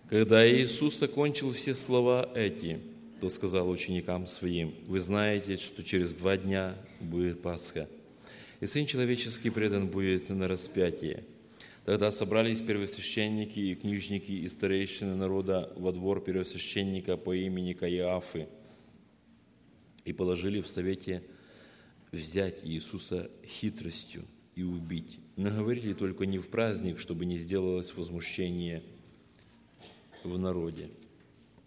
Когда Иисус окончил все слова эти, то сказал ученикам Своим: «Вы знаете, что через 2 дня будет Пасха, и Сын Человеческий предан будет на распятие». Тогда собрались первосвященники и книжники и старейшины народа во двор первосвященника по имени Каиафы и положили в совете взять Иисуса хитростью и убить. Но говорили только не в праздник, чтобы не сделалось возмущение в народе.